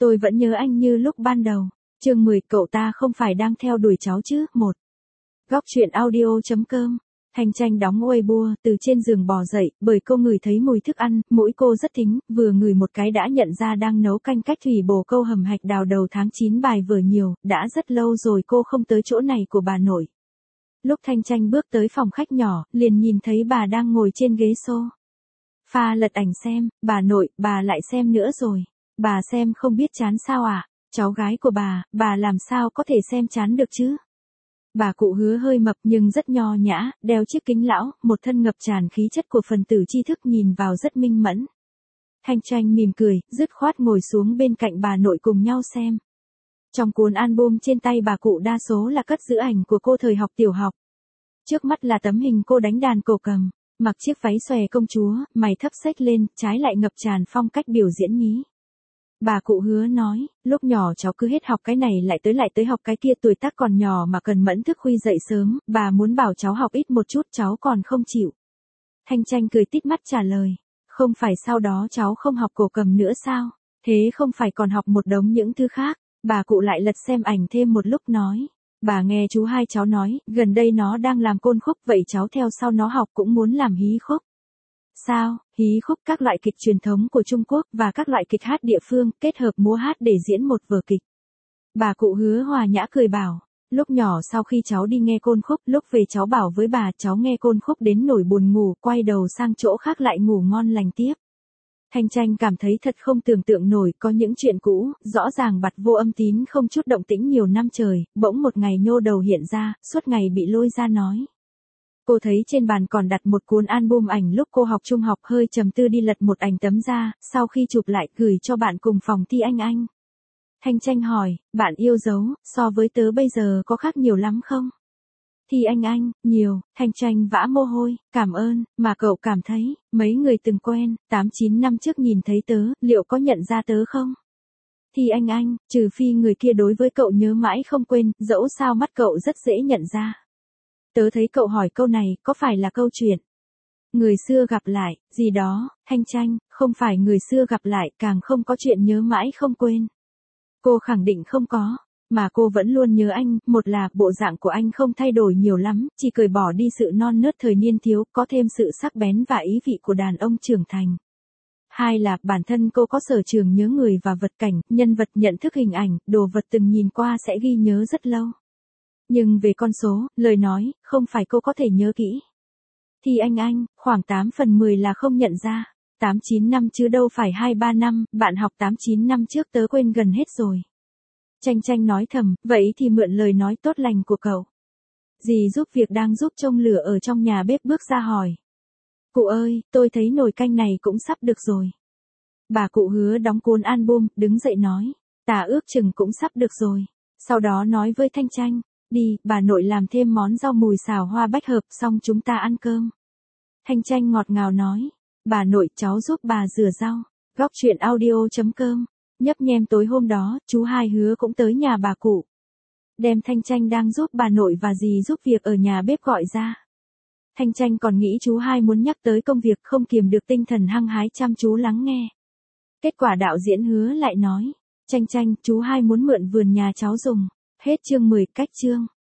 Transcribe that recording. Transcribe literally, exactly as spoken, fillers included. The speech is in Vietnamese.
Tôi vẫn nhớ anh như lúc ban đầu. Chương mười, cậu ta không phải đang theo đuổi cháu chứ? Một. Góc truyện audio chấm com. Thanh Tranh đóng Weibo, từ trên giường bò dậy, bởi cô ngửi thấy mùi thức ăn, mũi cô rất thính, vừa ngửi một cái đã nhận ra đang nấu canh cách thủy bổ câu hầm hạch đào đầu tháng chín bài vở nhiều, đã rất lâu rồi cô không tới chỗ này của bà nội. Lúc Thanh Tranh bước tới phòng khách nhỏ, liền nhìn thấy bà đang ngồi trên ghế xô pha lật ảnh xem. Bà nội, bà lại xem nữa rồi. Bà xem không biết chán sao à? Cháu gái của bà, bà làm sao có thể xem chán được chứ? Bà cụ Hứa hơi mập nhưng rất nho nhã, đeo chiếc kính lão, một thân ngập tràn khí chất của phần tử tri thức, nhìn vào rất minh mẫn. Thanh Tranh mỉm cười, dứt khoát ngồi xuống bên cạnh bà nội cùng nhau xem. Trong cuốn album trên tay bà cụ đa số là cất giữ ảnh của cô thời học tiểu học. Trước mắt là tấm hình cô đánh đàn cổ cầm, mặc chiếc váy xòe công chúa, mày thấp xếch lên, trái lại ngập tràn phong cách biểu diễn nhí. Bà cụ Hứa nói, lúc nhỏ cháu cứ hết học cái này lại tới lại tới học cái kia, tuổi tác còn nhỏ mà cần mẫn thức khuya dậy sớm, bà muốn bảo cháu học ít một chút cháu còn không chịu. Thanh Tranh cười tít mắt trả lời, không phải sau đó cháu không học cổ cầm nữa sao? Thế không phải còn học một đống những thứ khác? Bà cụ lại lật xem ảnh thêm một lúc nói, bà nghe chú hai cháu nói, gần đây nó đang làm côn khúc, vậy cháu theo sau nó học cũng muốn làm hí khúc. Sao? Hí khúc, các loại kịch truyền thống của Trung Quốc và các loại kịch hát địa phương, kết hợp múa hát để diễn một vở kịch. Bà cụ Hứa hòa nhã cười bảo, lúc nhỏ sau khi cháu đi nghe côn khúc, lúc về cháu bảo với bà cháu nghe côn khúc đến nổi buồn ngủ, quay đầu sang chỗ khác lại ngủ ngon lành tiếp. Thanh Tranh cảm thấy thật không tưởng tượng nổi, có những chuyện cũ, rõ ràng bặt vô âm tín không chút động tĩnh nhiều năm trời, bỗng một ngày nhô đầu hiện ra, suốt ngày bị lôi ra nói. Cô thấy trên bàn còn đặt một cuốn album ảnh lúc cô học trung học, hơi trầm tư đi lật một ảnh tấm ra, sau khi chụp lại gửi cho bạn cùng phòng Thi Anh Anh. Thanh Tranh hỏi, bạn yêu dấu, so với tớ bây giờ có khác nhiều lắm không? Thi Anh Anh, nhiều. Thanh Tranh vã mồ hôi, cảm ơn, mà cậu cảm thấy, mấy người từng quen, tám chín năm trước nhìn thấy tớ, liệu có nhận ra tớ không? Thi Anh Anh, trừ phi người kia đối với cậu nhớ mãi không quên, dẫu sao mắt cậu rất dễ nhận ra. Tớ thấy cậu hỏi câu này, có phải là câu chuyện người xưa gặp lại, gì đó? Thanh Tranh, không phải người xưa gặp lại, càng không có chuyện nhớ mãi không quên. Cô khẳng định không có, mà cô vẫn luôn nhớ anh, một là bộ dạng của anh không thay đổi nhiều lắm, chỉ cởi bỏ đi sự non nớt thời niên thiếu, có thêm sự sắc bén và ý vị của đàn ông trưởng thành. Hai là bản thân cô có sở trường nhớ người và vật cảnh, nhân vật, nhận thức hình ảnh, đồ vật từng nhìn qua sẽ ghi nhớ rất lâu. Nhưng về con số, lời nói, không phải cô có thể nhớ kỹ. Thì anh anh, khoảng tám phần mười là không nhận ra. tám chín năm chứ đâu phải hai ba năm, bạn học tám chín năm trước tớ quên gần hết rồi. Tranh Tranh nói thầm, vậy thì mượn lời nói tốt lành của cậu. Dì giúp việc đang giúp trông lửa ở trong nhà bếp bước ra hỏi. Cụ ơi, tôi thấy nồi canh này cũng sắp được rồi. Bà cụ Hứa đóng cuốn album, đứng dậy nói, tả ước chừng cũng sắp được rồi. Sau đó nói với Thanh Tranh, đi, bà nội làm thêm món rau mùi xào hoa bách hợp, xong chúng ta ăn cơm. Thanh Tranh ngọt ngào nói, bà nội, cháu giúp bà rửa rau. Góc truyện audio chấm com. Nhấp nhem tối hôm đó, chú hai Hứa cũng tới nhà bà cụ. Đem Thanh Tranh đang giúp bà nội và dì giúp việc ở nhà bếp gọi ra. Thanh Tranh còn nghĩ chú hai muốn nhắc tới công việc, không kiềm được tinh thần hăng hái chăm chú lắng nghe. Kết quả đạo diễn Hứa lại nói, Tranh Tranh, chú hai muốn mượn vườn nhà cháu dùng. Hết chương mười, cách chương.